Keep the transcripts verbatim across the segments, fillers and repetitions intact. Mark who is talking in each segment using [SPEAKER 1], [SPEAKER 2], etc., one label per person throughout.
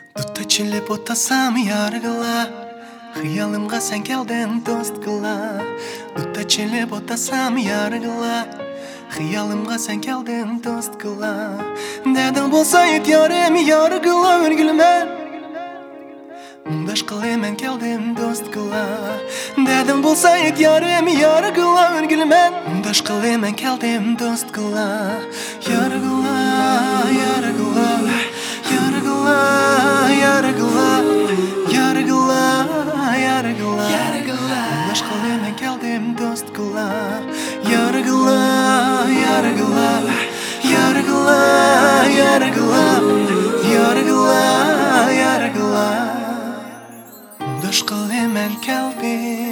[SPEAKER 1] Дутта чилеп отасам яргыла, хыялымга сен келден дост кыла. Дутта чилеп отасам яргыла, хыялымга сен келден дост кыла. Дедим болса ит ярем яргыла өргүлмен, мундаш кылемен келдим дост кыла. Дедим болса ит ярем яргыла өргүлмен, мундаш кылемен келдим дост кыла. Яргыла, яргыла, яргыла, яргыла, яргыла, яргыла, яргыла, мундаш кылемен келдим дост кыла. Яргыла, яргыла, яргыла, яргыла, яргыла, яргыла, мундаш кылемен келдим.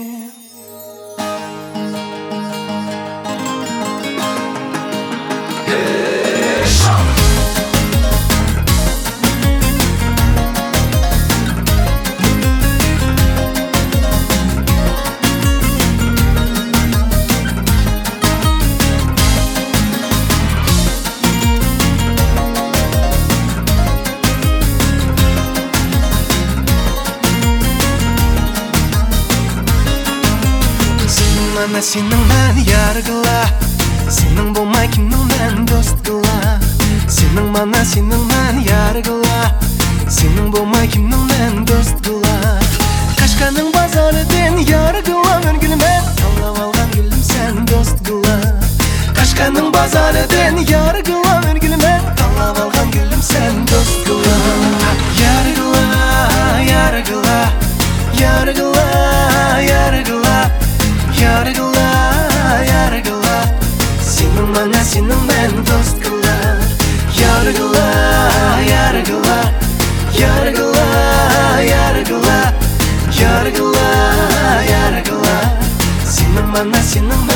[SPEAKER 1] Мана сенің мән яргыла, сенің болмай кімнің мән дост кыла. Сенің мана сенің мән яргыла, сенің болмай кімнің мән дост кыла. Қашқаның базарыден яргыла өргүлмен, талап алған гүлім сен дост кыла. Қашқаның базарыден яргыла өргүлмен, талап алған гүлім сен дост кыла. Яргыла, яргыла, яргыла, яргыла, яргыла, яргыла, сенің мана сенің мән дост кыла. Яргыла, яргыла, яргыла, яргыла, яргыла, яргыла, сенің мана сенің